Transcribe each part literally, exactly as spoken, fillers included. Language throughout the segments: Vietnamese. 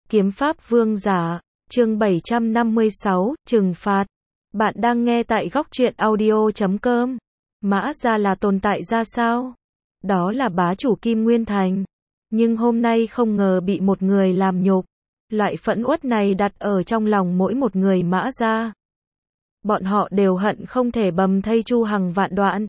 Kiếm pháp vương giả, chương bảy trăm năm mươi sáu, trừng phạt. Bạn đang nghe tại góc truyện audio chấm com. Mã Gia là tồn tại ra sao? Đó là bá chủ Kim Nguyên Thành. Nhưng hôm nay không ngờ bị một người làm nhục. Loại phẫn uất này đặt ở trong lòng mỗi một người Mã Gia. Bọn họ đều hận không thể bầm thây Chu Hằng vạn đoạn.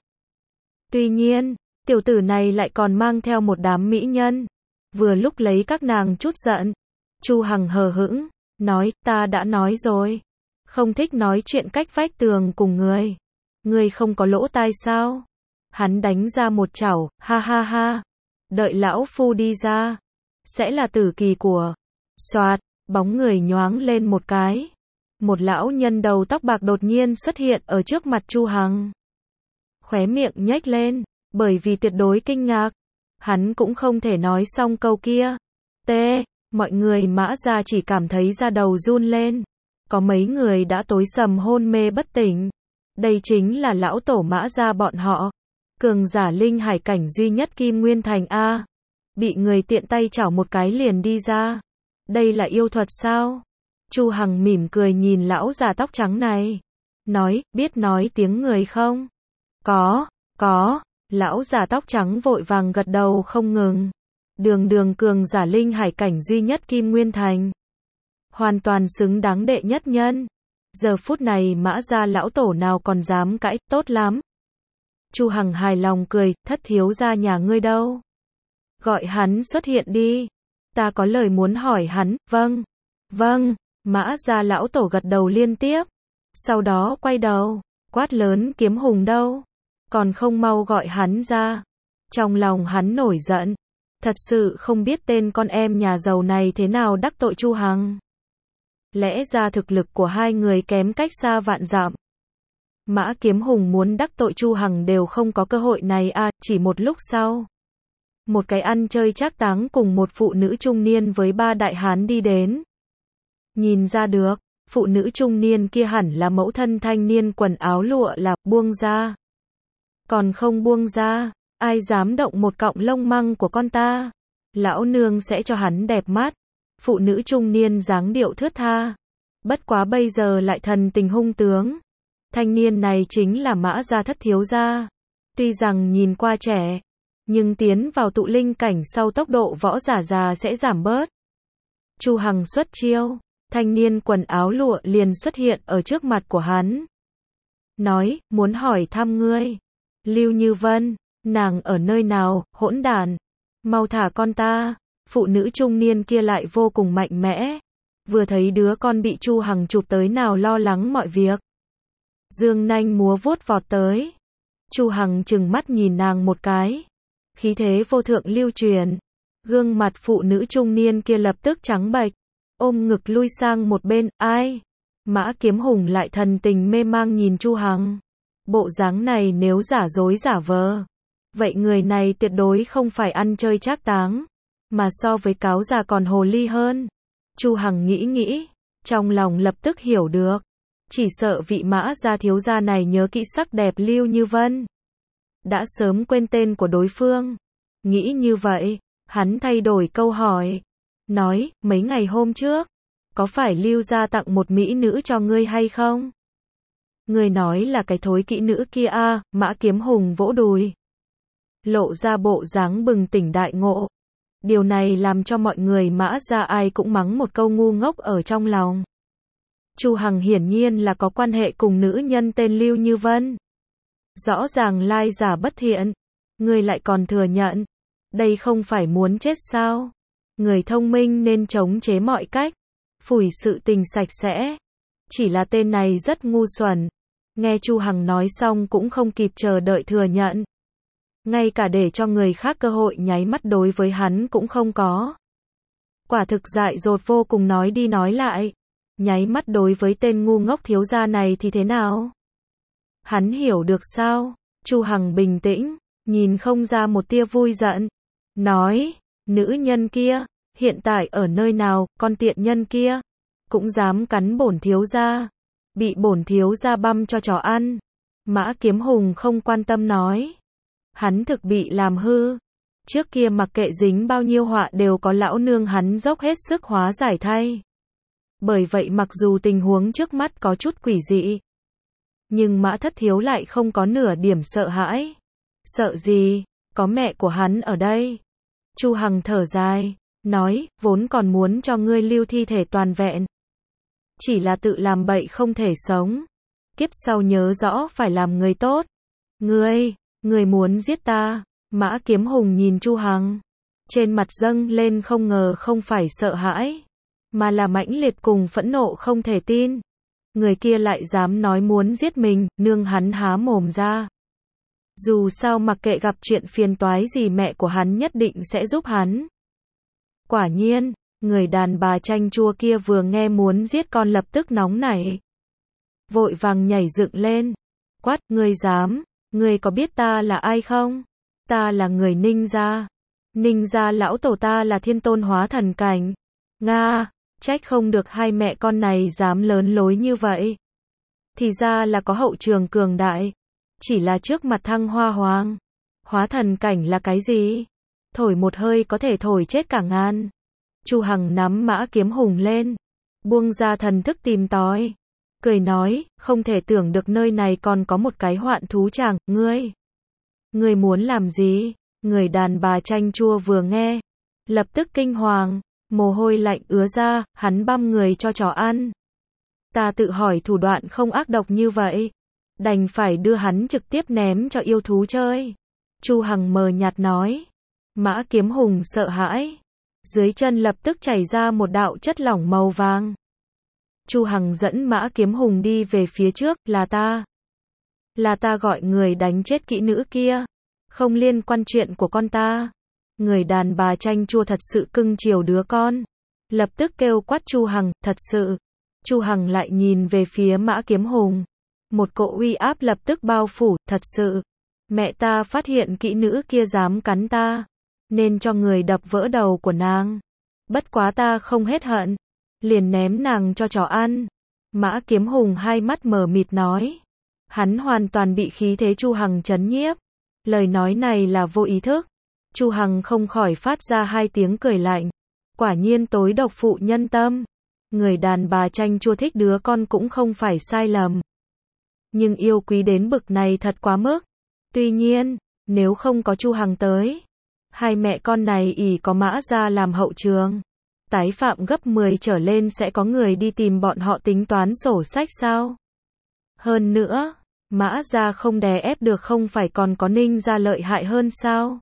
Tuy nhiên, tiểu tử này lại còn mang theo một đám mỹ nhân. Vừa lúc lấy các nàng chút giận. Chu Hằng hờ hững, nói, ta đã nói rồi. Không thích nói chuyện cách vách tường cùng người. Người không có lỗ tai sao? Hắn đánh ra một chảo, ha ha ha. Đợi lão phu đi ra. Sẽ là tử kỳ của. Xoạt, bóng người nhoáng lên một cái. Một lão nhân đầu tóc bạc đột nhiên xuất hiện ở trước mặt Chu Hằng. Khóe miệng nhếch lên, bởi vì tuyệt đối kinh ngạc. Hắn cũng không thể nói xong câu kia. T. Mọi người Mã Gia chỉ cảm thấy da đầu run lên. Có mấy người đã tối sầm hôn mê bất tỉnh. Đây chính là lão tổ Mã Gia bọn họ. Cường giả linh hải cảnh duy nhất Kim Nguyên Thành A. Bị người tiện tay chảo một cái liền đi ra. Đây là yêu thuật sao? Chu Hằng mỉm cười nhìn lão già tóc trắng này. Nói, biết nói tiếng người không? Có, có. Lão già tóc trắng vội vàng gật đầu không ngừng. Đường đường cường giả linh hải cảnh duy nhất Kim Nguyên Thành. Hoàn toàn xứng đáng đệ nhất nhân. Giờ phút này Mã Gia lão tổ nào còn dám cãi, tốt lắm. Chu Hằng hài lòng cười, thất thiếu gia nhà ngươi đâu? Gọi hắn xuất hiện đi. Ta có lời muốn hỏi hắn, vâng, vâng. Mã Gia lão tổ gật đầu liên tiếp. Sau đó quay đầu, quát lớn Kiếm Hùng đâu? Còn không mau gọi hắn ra. Trong lòng hắn nổi giận. Thật sự không biết tên con em nhà giàu này thế nào đắc tội Chu Hằng. Lẽ ra thực lực của hai người kém cách xa vạn dặm. Mã Kiếm Hùng muốn đắc tội Chu Hằng đều không có cơ hội này à, chỉ một lúc sau. Một cái ăn chơi trác táng cùng một phụ nữ trung niên với ba đại hán đi đến. Nhìn ra được, phụ nữ trung niên kia hẳn là mẫu thân thanh niên quần áo lụa là, buông ra. Còn không buông ra, ai dám động một cọng lông măng của con ta. Lão nương sẽ cho hắn đẹp mắt. Phụ nữ trung niên dáng điệu thướt tha. Bất quá bây giờ lại thần tình hung tướng. Thanh niên này chính là Mã Gia thất thiếu gia. Tuy rằng nhìn qua trẻ, nhưng tiến vào tụ linh cảnh sau tốc độ võ giả già sẽ giảm bớt. Chu Hằng xuất chiêu, thanh niên quần áo lụa liền xuất hiện ở trước mặt của hắn. Nói, muốn hỏi thăm ngươi. Lưu Như Vân, nàng ở nơi nào, hỗn đản. Mau thả con ta. Phụ nữ trung niên kia lại vô cùng mạnh mẽ. Vừa thấy đứa con bị Chu Hằng chụp tới nào lo lắng mọi việc. Dương nanh múa vuốt vọt tới. Chu Hằng trừng mắt nhìn nàng một cái. Khí thế vô thượng lưu truyền. Gương mặt phụ nữ trung niên kia lập tức trắng bệch. Ôm ngực lui sang một bên, ai? Mã Kiếm Hùng lại thần tình mê mang nhìn Chu Hằng. Bộ dáng này nếu giả dối giả vờ. Vậy người này tuyệt đối không phải ăn chơi trác táng. Mà so với cáo già còn hồ ly hơn. Chu Hằng nghĩ nghĩ. Trong lòng lập tức hiểu được. Chỉ sợ vị Mã Gia thiếu gia này nhớ kỹ sắc đẹp Lưu Như Vân. Đã sớm quên tên của đối phương. Nghĩ như vậy, hắn thay đổi câu hỏi. Nói, mấy ngày hôm trước, có phải Lưu gia tặng một mỹ nữ cho ngươi hay không? Ngươi nói là cái thối kỹ nữ kia à, Mã Kiếm Hùng vỗ đùi. Lộ ra bộ dáng bừng tỉnh đại ngộ. Điều này làm cho mọi người Mã Gia ai cũng mắng một câu ngu ngốc ở trong lòng. Chu Hằng hiển nhiên là có quan hệ cùng nữ nhân tên Lưu Như Vân. Rõ ràng lai giả bất thiện. Ngươi lại còn thừa nhận. Đây không phải muốn chết sao? Người thông minh nên chống chế mọi cách. Phủi sự tình sạch sẽ. Chỉ là tên này rất ngu xuẩn. Nghe Chu Hằng nói xong cũng không kịp chờ đợi thừa nhận. Ngay cả để cho người khác cơ hội nháy mắt đối với hắn cũng không có. Quả thực dại dột vô cùng nói đi nói lại. Nháy mắt đối với tên ngu ngốc thiếu gia này thì thế nào? Hắn hiểu được sao? Chu Hằng bình tĩnh, nhìn không ra một tia vui giận. Nói, nữ nhân kia, hiện tại ở nơi nào, con tiện nhân kia, cũng dám cắn bổn thiếu gia. Bị bổn thiếu gia băm cho chó ăn. Mã Kiếm Hùng không quan tâm nói. Hắn thực bị làm hư. Trước kia mặc kệ dính bao nhiêu họa đều có lão nương hắn dốc hết sức hóa giải thay. Bởi vậy mặc dù tình huống trước mắt có chút quỷ dị, nhưng Mã Thất Thiếu lại không có nửa điểm sợ hãi. Sợ gì, có mẹ của hắn ở đây. Chu Hằng thở dài, nói, vốn còn muốn cho ngươi lưu thi thể toàn vẹn. Chỉ là tự làm bậy không thể sống. Kiếp sau nhớ rõ phải làm người tốt. Ngươi, ngươi muốn giết ta. Mã Kiếm Hùng nhìn Chu Hằng. Trên mặt dâng lên không ngờ không phải sợ hãi, mà là mãnh liệt cùng phẫn nộ không thể tin. Người kia lại dám nói muốn giết mình, nương hắn há mồm ra. Dù sao mặc kệ gặp chuyện phiền toái gì mẹ của hắn nhất định sẽ giúp hắn. Quả nhiên, người đàn bà chanh chua kia vừa nghe muốn giết con lập tức nóng nảy. Vội vàng nhảy dựng lên. Quát, ngươi dám, ngươi có biết ta là ai không? Ta là người Ninh gia. Ninh gia lão tổ ta là thiên tôn hóa thần cảnh. Nga, trách không được hai mẹ con này dám lớn lối như vậy. Thì ra là có hậu trường cường đại. Chỉ là trước mặt Thăng Hoa Hoàng. Hóa thần cảnh là cái gì? Thổi một hơi có thể thổi chết cả ngàn. Chu Hằng nắm Mã Kiếm Hùng lên, buông ra thần thức tìm tòi. Cười nói, không thể tưởng được nơi này còn có một cái hoạn thú chàng, ngươi. Ngươi muốn làm gì? Người đàn bà chanh chua vừa nghe, lập tức kinh hoàng, mồ hôi lạnh ứa ra, hắn băm người cho chó ăn. Ta tự hỏi thủ đoạn không ác độc như vậy, đành phải đưa hắn trực tiếp ném cho yêu thú chơi. Chu Hằng mờ nhạt nói. Mã Kiếm Hùng sợ hãi, dưới chân lập tức chảy ra một đạo chất lỏng màu vàng. Chu Hằng dẫn Mã Kiếm Hùng đi về phía trước, là ta. Là ta gọi người đánh chết kỹ nữ kia. Không liên quan chuyện của con ta. Người đàn bà chanh chua thật sự cưng chiều đứa con. Lập tức kêu quát Chu Hằng, thật sự. Chu Hằng lại nhìn về phía Mã Kiếm Hùng. Một cỗ uy áp lập tức bao phủ, thật sự. Mẹ ta phát hiện kỹ nữ kia dám cắn ta, nên cho người đập vỡ đầu của nàng. Bất quá ta không hết hận, liền ném nàng cho chó ăn. Mã Kiếm Hùng hai mắt mờ mịt nói. Hắn hoàn toàn bị khí thế Chu Hằng chấn nhiếp. Lời nói này là vô ý thức. Chu Hằng không khỏi phát ra hai tiếng cười lạnh. Quả nhiên tối độc phụ nhân tâm. Người đàn bà chanh chua thích đứa con cũng không phải sai lầm. Nhưng yêu quý đến bực này thật quá mức. Tuy nhiên, nếu không có Chu Hằng tới, hai mẹ con này ỷ có Mã gia làm hậu trường, tái phạm gấp mười trở lên sẽ có người đi tìm bọn họ tính toán sổ sách sao? Hơn nữa, Mã gia không đè ép được không phải còn có Ninh gia lợi hại hơn sao?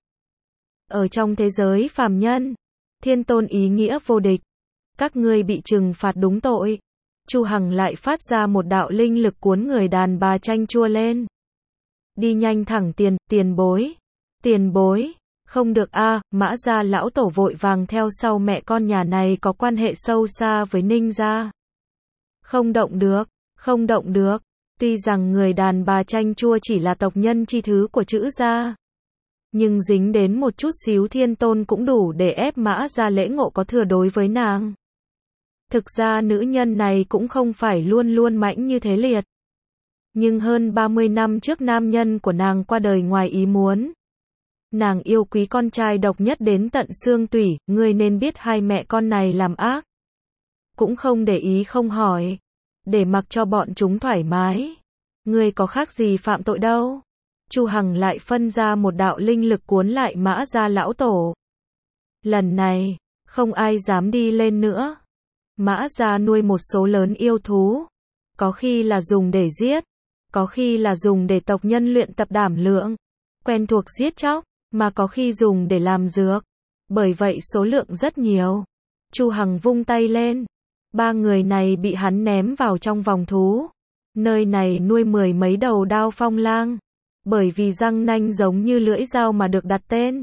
Ở trong thế giới phàm nhân, thiên tôn ý nghĩa vô địch, các ngươi bị trừng phạt đúng tội. Chu Hằng lại phát ra một đạo linh lực cuốn người đàn bà chanh chua lên. Đi nhanh thẳng tiền, tiền bối. Tiền bối. Không được a, à, Mã gia lão tổ vội vàng theo sau mẹ con nhà này có quan hệ sâu xa với Ninh gia. Không động được, không động được. Tuy rằng người đàn bà chanh chua chỉ là tộc nhân chi thứ của chữ gia, nhưng dính đến một chút xíu thiên tôn cũng đủ để ép Mã gia lễ ngộ có thừa đối với nàng. Thực ra nữ nhân này cũng không phải luôn luôn mãnh như thế liệt. Nhưng hơn ba mươi năm trước nam nhân của nàng qua đời ngoài ý muốn. Nàng yêu quý con trai độc nhất đến tận xương tủy, ngươi nên biết hai mẹ con này làm ác. Cũng không để ý không hỏi, để mặc cho bọn chúng thoải mái. Ngươi có khác gì phạm tội đâu. Chu Hằng lại phân ra một đạo linh lực cuốn lại Mã gia lão tổ. Lần này, không ai dám đi lên nữa. Mã gia nuôi một số lớn yêu thú, có khi là dùng để giết, có khi là dùng để tộc nhân luyện tập đảm lượng, quen thuộc giết chóc, mà có khi dùng để làm dược. Bởi vậy số lượng rất nhiều. Chu Hằng vung tay lên, ba người này bị hắn ném vào trong vòng thú. Nơi này nuôi mười mấy đầu đao phong lang, bởi vì răng nanh giống như lưỡi dao mà được đặt tên.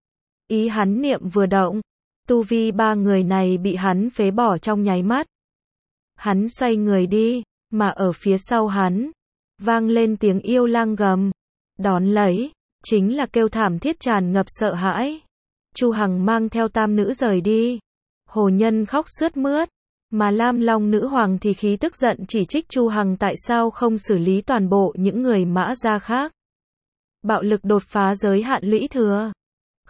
Ý hắn niệm vừa động, tu vi ba người này bị hắn phế bỏ trong nháy mắt. Hắn xoay người đi, mà ở phía sau hắn, vang lên tiếng yêu lang gầm. Đón lấy, chính là kêu thảm thiết tràn ngập sợ hãi. Chu Hằng mang theo tam nữ rời đi. Hồ Nhân khóc sướt mướt, mà Lam Long nữ hoàng thì khí tức giận chỉ trích Chu Hằng tại sao không xử lý toàn bộ những người Mã gia khác. Bạo lực đột phá giới hạn lũy thừa.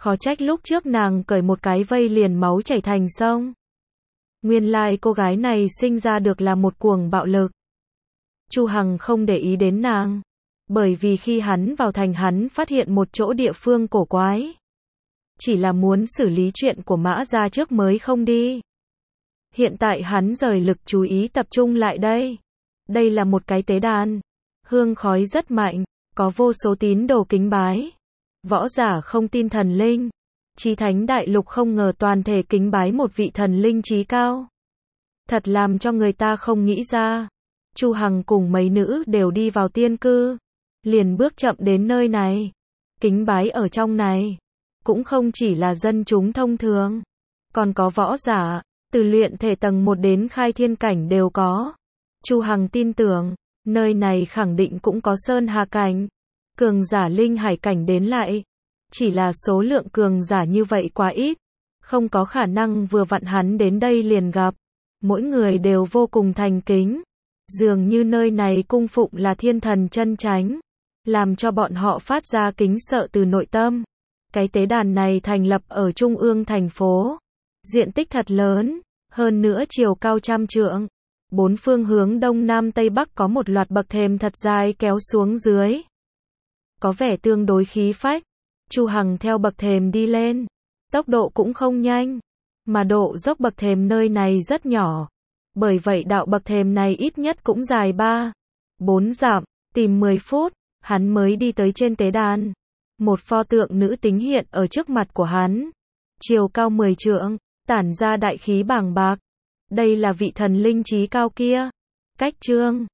Khó trách lúc trước nàng cởi một cái vây liền máu chảy thành sông. Nguyên lai cô gái này sinh ra được là một cuồng bạo lực. Chu Hằng không để ý đến nàng, bởi vì khi hắn vào thành hắn phát hiện một chỗ địa phương cổ quái. Chỉ là muốn xử lý chuyện của Mã gia trước mới không đi. Hiện tại hắn rời lực chú ý tập trung lại đây. Đây là một cái tế đàn. Hương khói rất mạnh, có vô số tín đồ kính bái. Võ giả không tin thần linh. Chí thánh đại lục không ngờ toàn thể kính bái một vị thần linh trí cao. Thật làm cho người ta không nghĩ ra. Chu Hằng cùng mấy nữ đều đi vào tiên cư. Liền bước chậm đến nơi này. Kính bái ở trong này. Cũng không chỉ là dân chúng thông thường. Còn có võ giả. Từ luyện thể tầng một đến khai thiên cảnh đều có. Chu Hằng tin tưởng. Nơi này khẳng định cũng có sơn hà cảnh. Cường giả linh hải cảnh đến lại. Chỉ là số lượng cường giả như vậy quá ít. Không có khả năng vừa vặn hắn đến đây liền gặp. Mỗi người đều vô cùng thành kính. Dường như nơi này cung phụng là thiên thần chân chánh. Làm cho bọn họ phát ra kính sợ từ nội tâm. Cái tế đàn này thành lập ở trung ương thành phố. Diện tích thật lớn. Hơn nữa chiều cao trăm trượng. Bốn phương hướng đông nam tây bắc có một loạt bậc thềm thật dài kéo xuống dưới. Có vẻ tương đối khí phách. Chu Hằng theo bậc thềm đi lên. Tốc độ cũng không nhanh. Mà độ dốc bậc thềm nơi này rất nhỏ. Bởi vậy đạo bậc thềm này ít nhất cũng dài ba, bốn dặm. Tìm mười phút, hắn mới đi tới trên tế đàn. Một pho tượng nữ tính hiện ở trước mặt của hắn. Chiều cao mười trượng, tản ra đại khí bàng bạc. Đây là vị thần linh trí cao kia. Cách trương,